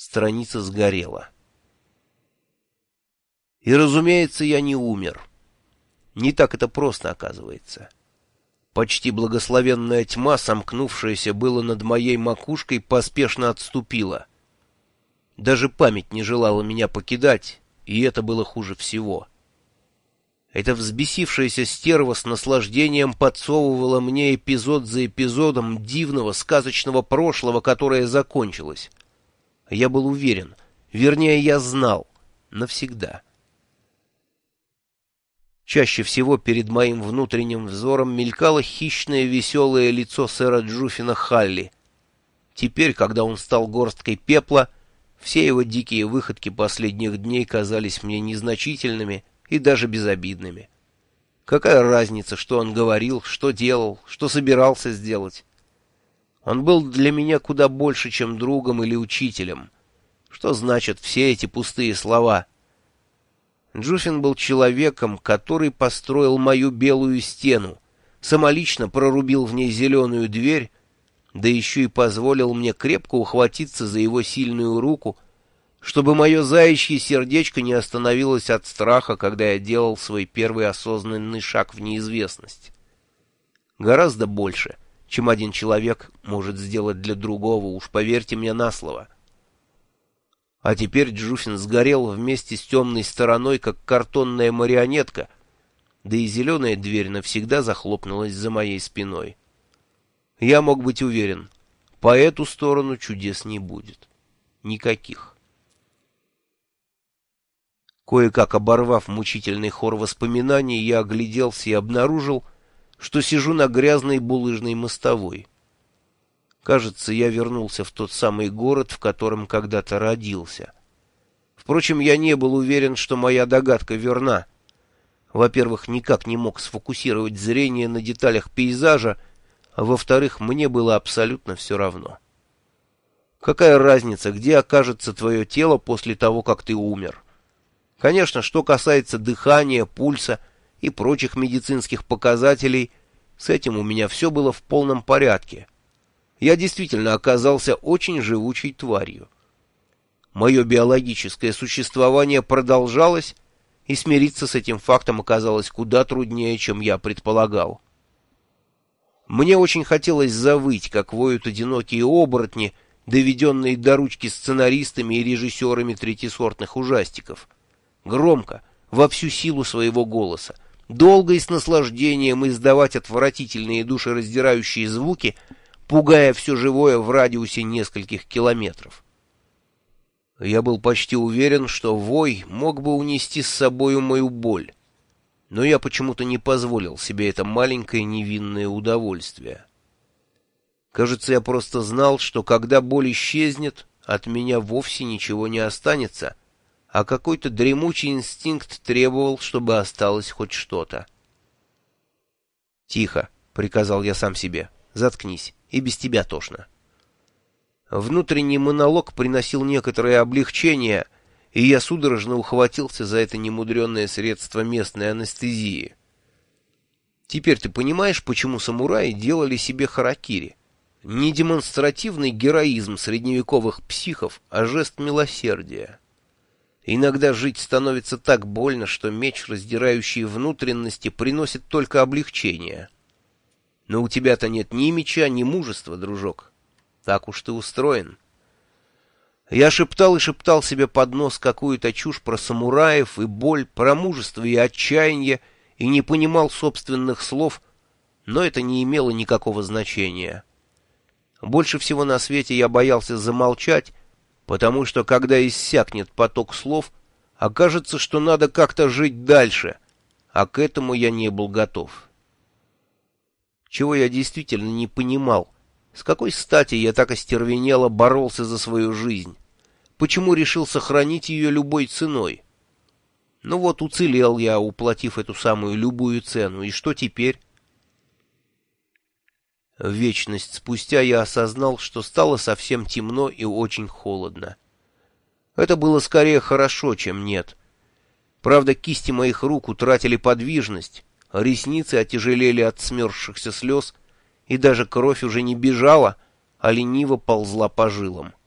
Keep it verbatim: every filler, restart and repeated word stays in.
Страница сгорела. И, разумеется, я не умер. Не так это просто, оказывается. Почти благословенная тьма, сомкнувшаяся было над моей макушкой, поспешно отступила. Даже память не желала меня покидать, и это было хуже всего. Эта взбесившаяся стерва с наслаждением подсовывала мне эпизод за эпизодом дивного сказочного прошлого, которое закончилось. Я был уверен, вернее, я знал, навсегда. Чаще всего перед моим внутренним взором мелькало хищное веселое лицо сэра Джуффина Халли. Теперь, когда он стал горсткой пепла, все его дикие выходки последних дней казались мне незначительными и даже безобидными. Какая разница, что он говорил, что делал, что собирался сделать? Он был для меня куда больше, чем другом или учителем. Что значат все эти пустые слова? Джуффин был человеком, который построил мою белую стену, самолично прорубил в ней зеленую дверь, да еще и позволил мне крепко ухватиться за его сильную руку, чтобы мое заячье сердечко не остановилось от страха, когда я делал свой первый осознанный шаг в неизвестность. Гораздо больше, чем один человек может сделать для другого, уж поверьте мне на слово. А теперь Джуффин сгорел вместе с темной стороной, как картонная марионетка, да и зеленая дверь навсегда захлопнулась за моей спиной. Я мог быть уверен, по эту сторону чудес не будет. Никаких. Кое-как оборвав мучительный хор воспоминаний, я огляделся и обнаружил, что сижу на грязной булыжной мостовой. Кажется, я вернулся в тот самый город, в котором когда-то родился. Впрочем, я не был уверен, что моя догадка верна. Во-первых, никак не мог сфокусировать зрение на деталях пейзажа, а во-вторых, мне было абсолютно все равно. Какая разница, где окажется твое тело после того, как ты умер? Конечно, что касается дыхания, пульса и прочих медицинских показателей, с этим у меня все было в полном порядке. Я действительно оказался очень живучей тварью. Мое биологическое существование продолжалось, и смириться с этим фактом оказалось куда труднее, чем я предполагал. Мне очень хотелось завыть, как воют одинокие оборотни, доведенные до ручки сценаристами и режиссерами третьесортных ужастиков. Громко, во всю силу своего голоса, долго и с наслаждением издавать отвратительные душераздирающие звуки, пугая все живое в радиусе нескольких километров. Я был почти уверен, что вой мог бы унести с собою мою боль, но я почему-то не позволил себе это маленькое невинное удовольствие. Кажется, я просто знал, что когда боль исчезнет, от меня вовсе ничего не останется, а какой-то дремучий инстинкт требовал, чтобы осталось хоть что-то. «Тихо», — приказал я сам себе, — «заткнись, и без тебя тошно». Внутренний монолог приносил некоторое облегчение, и я судорожно ухватился за это немудренное средство местной анестезии. Теперь ты понимаешь, почему самураи делали себе харакири? Не демонстративный героизм средневековых психов, а жест милосердия. Иногда жить становится так больно, что меч, раздирающий внутренности, приносит только облегчение. Но у тебя-то нет ни меча, ни мужества, дружок. Так уж ты устроен. Я шептал и шептал себе под нос какую-то чушь про самураев и боль, про мужество и отчаяние, и не понимал собственных слов, но это не имело никакого значения. Больше всего на свете я боялся замолчать, потому что, когда иссякнет поток слов, окажется, что надо как-то жить дальше, а к этому я не был готов. Чего я действительно не понимал, с какой стати я так остервенело боролся за свою жизнь, почему решил сохранить ее любой ценой. Ну вот, уцелел я, уплатив эту самую любую цену, и что теперь? Вечность спустя я осознал, что стало совсем темно и очень холодно. Это было скорее хорошо, чем нет. Правда, кисти моих рук утратили подвижность, ресницы отяжелели от смерзшихся слез, и даже кровь уже не бежала, а лениво ползла по жилам.